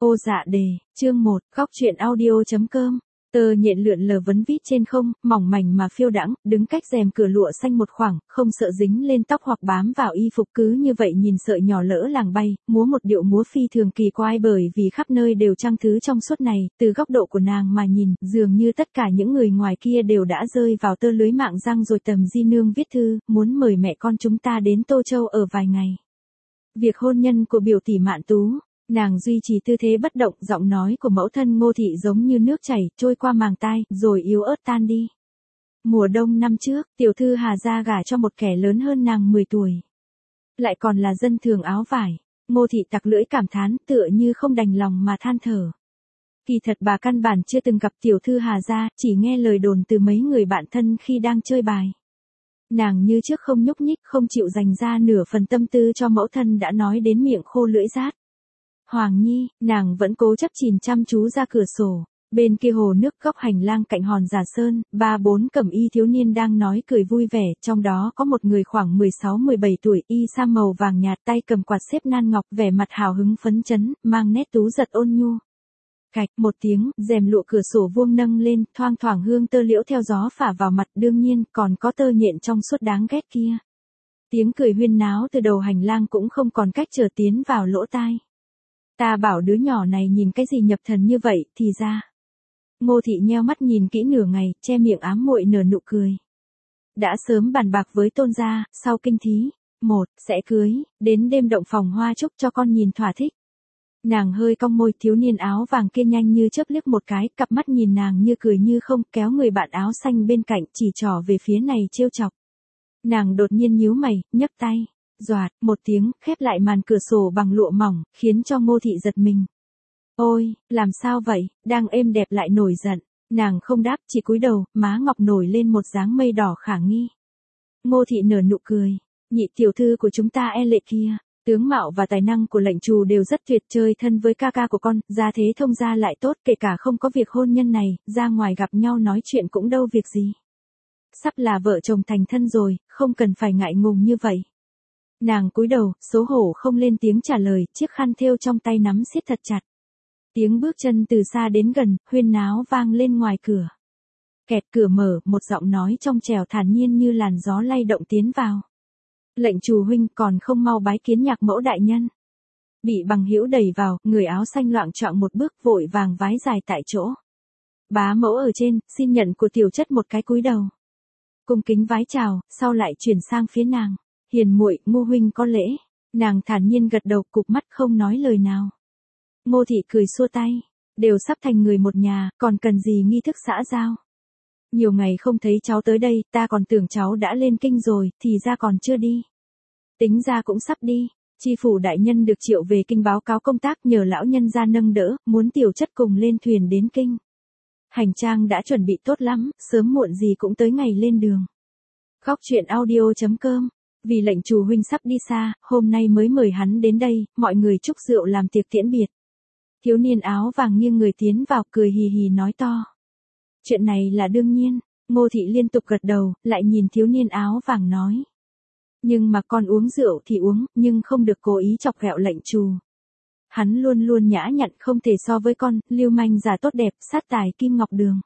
Ô dạ đề, chương 1, góc truyện audio.com. Tơ nhện lượn lờ vấn vít trên không, mỏng mảnh mà phiêu đãng, đứng cách rèm cửa lụa xanh một khoảng, không sợ dính lên tóc hoặc bám vào y phục, cứ như vậy nhìn sợi nhỏ lỡ làng bay, múa một điệu múa phi thường kỳ quái bởi vì khắp nơi đều trang thứ trong suốt này, từ góc độ của nàng mà nhìn, dường như tất cả những người ngoài kia đều đã rơi vào tơ lưới mạng răng rồi. Tầm Di Nương viết thư, muốn mời mẹ con chúng ta đến Tô Châu ở vài ngày. Việc hôn nhân của biểu tỷ Mạn Tú. Nàng duy trì tư thế bất động, giọng nói của mẫu thân Ngô Thị giống như nước chảy, trôi qua màng tai, rồi yếu ớt tan đi. Mùa đông năm trước, tiểu thư Hà gia gả cho một kẻ lớn hơn nàng 10 tuổi. Lại còn là dân thường áo vải. Ngô Thị tặc lưỡi cảm thán, tựa như không đành lòng mà than thở. Kỳ thật bà căn bản chưa từng gặp tiểu thư Hà gia, chỉ nghe lời đồn từ mấy người bạn thân khi đang chơi bài. Nàng như trước không nhúc nhích, không chịu dành ra nửa phần tâm tư cho mẫu thân đã nói đến miệng khô lưỡi rát. Hoàng Nhi, nàng vẫn cố chấp nhìn chăm chú ra cửa sổ. Bên kia hồ nước góc hành lang cạnh hòn Giả Sơn, 3-4 cẩm y thiếu niên đang nói cười vui vẻ, trong đó có một người khoảng 16-17 tuổi, y sa màu vàng nhạt, tay cầm quạt xếp nan ngọc, vẻ mặt hào hứng phấn chấn, mang nét tú giật ôn nhu. Cạch một tiếng, rèm lụa cửa sổ vuông nâng lên, thoang thoảng hương tơ liễu theo gió phả vào mặt, đương nhiên còn có tơ nhện trong suốt đáng ghét kia. Tiếng cười huyên náo từ đầu hành lang cũng không còn cách trở tiến vào lỗ tai. Ta bảo đứa nhỏ này nhìn cái gì nhập thần như vậy, thì ra. Ngô Thị nheo mắt nhìn kỹ nửa ngày, che miệng ám muội nở nụ cười. Đã sớm bàn bạc với Tôn gia, sau kinh thí, sẽ cưới, đến đêm động phòng hoa chúc cho con nhìn thỏa thích. Nàng hơi cong môi, thiếu niên áo vàng kia nhanh như chớp liếc một cái, cặp mắt nhìn nàng như cười như không, kéo người bạn áo xanh bên cạnh chỉ trỏ về phía này trêu chọc. Nàng đột nhiên nhíu mày, nhấc tay. Doạt, một tiếng, khép lại màn cửa sổ bằng lụa mỏng, khiến cho Ngô Thị giật mình. Ôi, làm sao vậy, đang êm đẹp lại nổi giận. Nàng không đáp, chỉ cúi đầu, má ngọc nổi lên một dáng mây đỏ khả nghi. Ngô Thị nở nụ cười. Nhị tiểu thư của chúng ta e lệ kia, tướng mạo và tài năng của lệnh trù đều rất tuyệt, chơi thân với ca ca của con, gia thế thông gia lại tốt, kể cả không có việc hôn nhân này, ra ngoài gặp nhau nói chuyện cũng đâu việc gì. Sắp là vợ chồng thành thân rồi, không cần phải ngại ngùng như vậy. Nàng cúi đầu, xấu hổ không lên tiếng trả lời, chiếc khăn thêu trong tay nắm siết thật chặt. Tiếng bước chân từ xa đến gần, huyên náo vang lên ngoài cửa. Kẹt cửa mở, một giọng nói trong trẻo thản nhiên như làn gió lay động tiến vào. Lệnh trù huynh còn không mau bái kiến nhạc mẫu đại nhân. Bị Bằng Hữu đẩy vào, người áo xanh loạng choạng một bước vội vàng vái dài tại chỗ. Bá mẫu ở trên, xin nhận của tiểu chất một cái cúi đầu. Cung kính vái chào, sau lại chuyển sang phía nàng. Hiền muội, Ngô huynh có lễ. Nàng thản nhiên gật đầu, cụp mắt không nói lời nào. Ngô Thị cười xua tay. Đều sắp thành người một nhà, còn cần gì nghi thức xã giao. Nhiều ngày không thấy cháu tới đây, ta còn tưởng cháu đã lên kinh rồi, thì ra còn chưa đi. Tính ra cũng sắp đi. Tri phủ đại nhân được triệu về kinh báo cáo công tác, nhờ lão nhân ra nâng đỡ, muốn tiểu chất cùng lên thuyền đến kinh. Hành trang đã chuẩn bị tốt lắm, sớm muộn gì cũng tới ngày lên đường. Góc truyện audio.com. Vì lệnh trù huynh sắp đi xa, hôm nay mới mời hắn đến đây, mọi người chúc rượu làm tiệc tiễn biệt. Thiếu niên áo vàng nghiêng người tiến vào, cười hì hì nói to. Chuyện này là đương nhiên. Ngô Thị liên tục gật đầu, lại nhìn thiếu niên áo vàng nói. Nhưng mà con uống rượu thì uống, nhưng không được cố ý chọc ghẹo lệnh trù. Hắn luôn luôn nhã nhặn, không thể so với con, lưu manh già tốt đẹp, sát tài kim ngọc đường.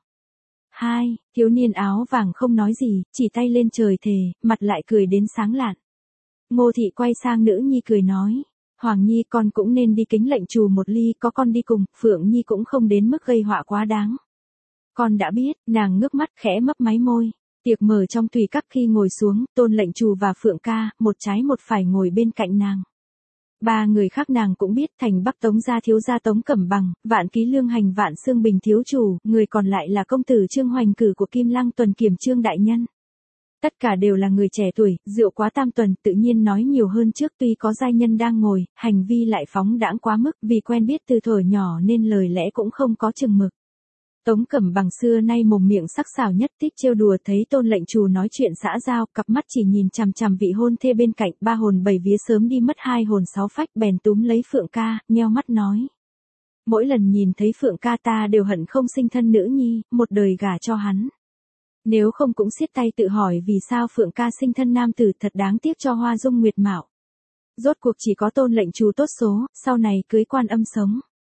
Thiếu niên áo vàng không nói gì, chỉ tay lên trời thề, mặt lại cười đến sáng lạn. Ngô Thị quay sang nữ nhi cười nói. Hoàng Nhi, con cũng nên đi kính lệnh trù một ly, có con đi cùng, Phượng Nhi cũng không đến mức gây họa quá đáng. Con đã biết, nàng ngước mắt khẽ mấp máy môi. Tiệc mở trong tùy các khi ngồi xuống, Tôn lệnh trù và Phượng ca, một trái một phải ngồi bên cạnh nàng. Ba người khác nàng cũng biết, thành Bắc Tống gia thiếu gia Tống Cẩm Bằng, Vạn Ký Lương Hành Vạn Xương Bình thiếu chủ, người còn lại là công tử Trương Hoành Cử của Kim Lăng Tuần Kiểm Trương đại nhân. Tất cả đều là người trẻ tuổi, rượu quá tam tuần, tự nhiên nói nhiều hơn trước, tuy có giai nhân đang ngồi, hành vi lại phóng đãng quá mức, vì quen biết từ thuở nhỏ nên lời lẽ cũng không có chừng mực. Tống Cẩm Bằng xưa nay mồm miệng sắc sảo nhất, thích trêu đùa, thấy Tôn lệnh trù nói chuyện xã giao, cặp mắt chỉ nhìn chằm chằm vị hôn thê bên cạnh, 3 hồn 7 vía sớm đi mất 2 hồn 6 phách, bèn túm lấy Phượng ca, nheo mắt nói. Mỗi lần nhìn thấy Phượng ca ta đều hận không sinh thân nữ nhi, một đời gả cho hắn. Nếu không cũng siết tay tự hỏi vì sao Phượng ca sinh thân nam tử, thật đáng tiếc cho hoa dung nguyệt mạo. Rốt cuộc chỉ có Tôn lệnh trù tốt số, sau này cưới Quan Âm sống.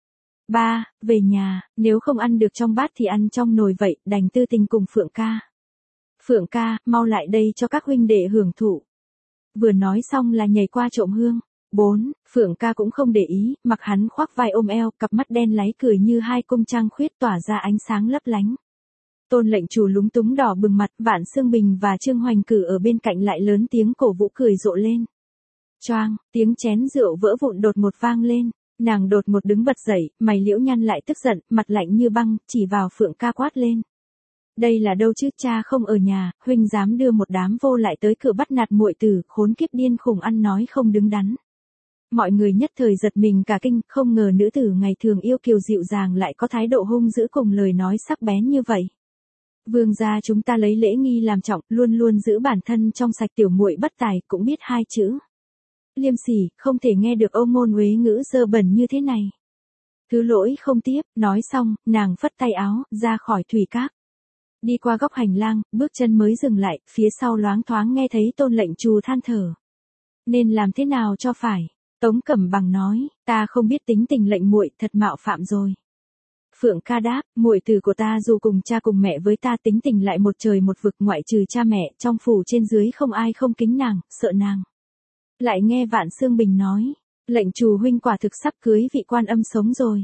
3. Về nhà, nếu không ăn được trong bát thì ăn trong nồi vậy, đành tư tình cùng Phượng ca. Phượng ca, mau lại đây cho các huynh đệ hưởng thụ. Vừa nói xong là nhảy qua trộm hương. 4. Phượng ca cũng không để ý, mặc hắn khoác vai ôm eo, cặp mắt đen láy cười như hai cung trăng khuyết tỏa ra ánh sáng lấp lánh. Tôn lệnh chủ lúng túng đỏ bừng mặt, Vạn Xương Bình và Trương Hoành Cử ở bên cạnh lại lớn tiếng cổ vũ cười rộ lên. Choang, tiếng chén rượu vỡ vụn đột một vang lên. Nàng đột một đứng bật dậy, mày liễu nhăn lại tức giận, mặt lạnh như băng, chỉ vào Phượng ca quát lên. Đây là đâu chứ, cha không ở nhà, huynh dám đưa một đám vô lại tới cửa bắt nạt muội tử, khốn kiếp điên khùng ăn nói không đứng đắn. Mọi người nhất thời giật mình cả kinh, không ngờ nữ tử ngày thường yêu kiều dịu dàng lại có thái độ hung dữ cùng lời nói sắc bén như vậy. Vương gia chúng ta lấy lễ nghi làm trọng, luôn luôn giữ bản thân trong sạch, tiểu muội bất tài cũng biết hai chữ. Liêm sỉ, không thể nghe được âu ngôn uế ngữ dơ bẩn như thế này. Thứ lỗi không tiếp, nói xong, nàng phất tay áo, ra khỏi thủy các. Đi qua góc hành lang, bước chân mới dừng lại, phía sau loáng thoáng nghe thấy Tôn lệnh trù than thở. Nên làm thế nào cho phải? Tống Cẩm Bằng nói, ta không biết tính tình lệnh muội, thật mạo phạm rồi. Phượng ca đáp, muội tử của ta dù cùng cha cùng mẹ với ta tính tình lại một trời một vực, ngoại trừ cha mẹ, trong phủ trên dưới không ai không kính nàng, sợ nàng. Lại nghe Vạn Xương Bình nói, lệnh trù huynh quả thực sắp cưới vị quan âm sống rồi.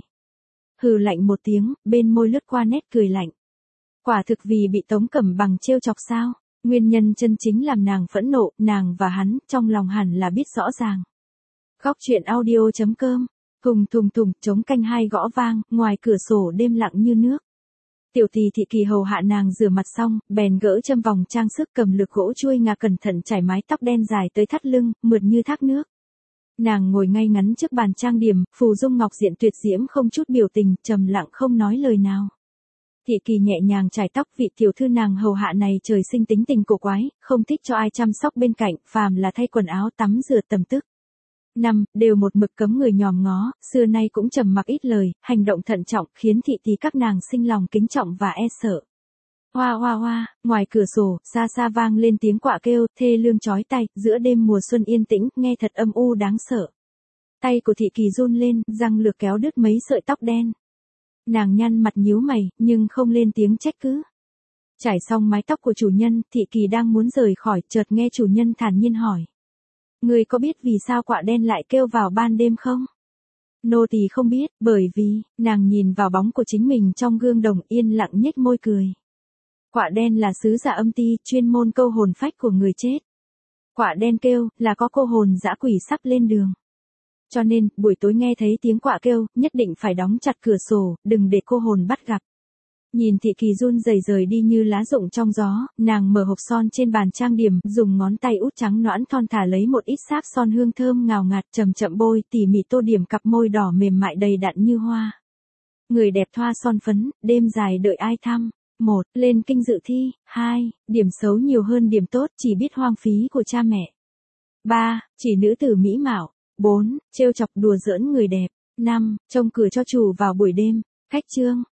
Hừ lạnh một tiếng, bên môi lướt qua nét cười lạnh. Quả thực vì bị Tống Cẩm Bằng trêu chọc sao? Nguyên nhân chân chính làm nàng phẫn nộ, nàng và hắn, trong lòng hẳn là biết rõ ràng. Góc truyện audio.com. Thùng thùng thùng, trống canh hai gõ vang, ngoài cửa sổ đêm lặng như nước. Tiểu Tỳ Thị Kỳ hầu hạ nàng rửa mặt xong, bèn gỡ châm vòng trang sức, cầm lược gỗ chuôi ngà cẩn thận trải mái tóc đen dài tới thắt lưng, mượt như thác nước. Nàng ngồi ngay ngắn trước bàn trang điểm, phù dung ngọc diện tuyệt diễm không chút biểu tình, trầm lặng không nói lời nào. Thị Kỳ nhẹ nhàng chải tóc, vị tiểu thư nàng hầu hạ này trời sinh tính tình cổ quái, không thích cho ai chăm sóc bên cạnh, phàm là thay quần áo tắm rửa tầm tức. 5. Đều một mực cấm người nhòm ngó, xưa nay cũng trầm mặc ít lời, hành động thận trọng, khiến thị tỳ các nàng sinh lòng kính trọng và e sợ. Hoa hoa hoa, ngoài cửa sổ, xa xa vang lên tiếng quạ kêu, thê lương chói tai, giữa đêm mùa xuân yên tĩnh, nghe thật âm u đáng sợ. Tay của thị Kỳ run lên, răng lược kéo đứt mấy sợi tóc đen. Nàng nhăn mặt nhíu mày, nhưng không lên tiếng trách cứ. Trải xong mái tóc của chủ nhân, thị Kỳ đang muốn rời khỏi, chợt nghe chủ nhân thản nhiên hỏi. Người có biết vì sao quạ đen lại kêu vào ban đêm không? Nô tỳ không biết, bởi vì, nàng nhìn vào bóng của chính mình trong gương đồng, yên lặng nhếch môi cười. Quạ đen là sứ giả âm ti, chuyên môn câu hồn phách của người chết. Quạ đen kêu, là có cô hồn dã quỷ sắp lên đường. Cho nên, buổi tối nghe thấy tiếng quạ kêu, nhất định phải đóng chặt cửa sổ, đừng để cô hồn bắt gặp. Nhìn thị Kỳ run rẩy rời đi như lá rụng trong gió, nàng mở hộp son trên bàn trang điểm, dùng ngón tay út trắng nõn thon thả lấy một ít sáp son hương thơm ngào ngạt, chậm chậm bôi, tỉ mỉ tô điểm cặp môi đỏ mềm mại đầy đặn như hoa. Người đẹp thoa son phấn, đêm dài đợi ai thăm. 1. Lên kinh dự thi. 2. Điểm xấu nhiều hơn điểm tốt, chỉ biết hoang phí của cha mẹ. 3. Chỉ nữ tử mỹ mạo. 4. Trêu chọc đùa giỡn người đẹp. 5. Trông cửa cho chủ vào buổi đêm. Cách chương.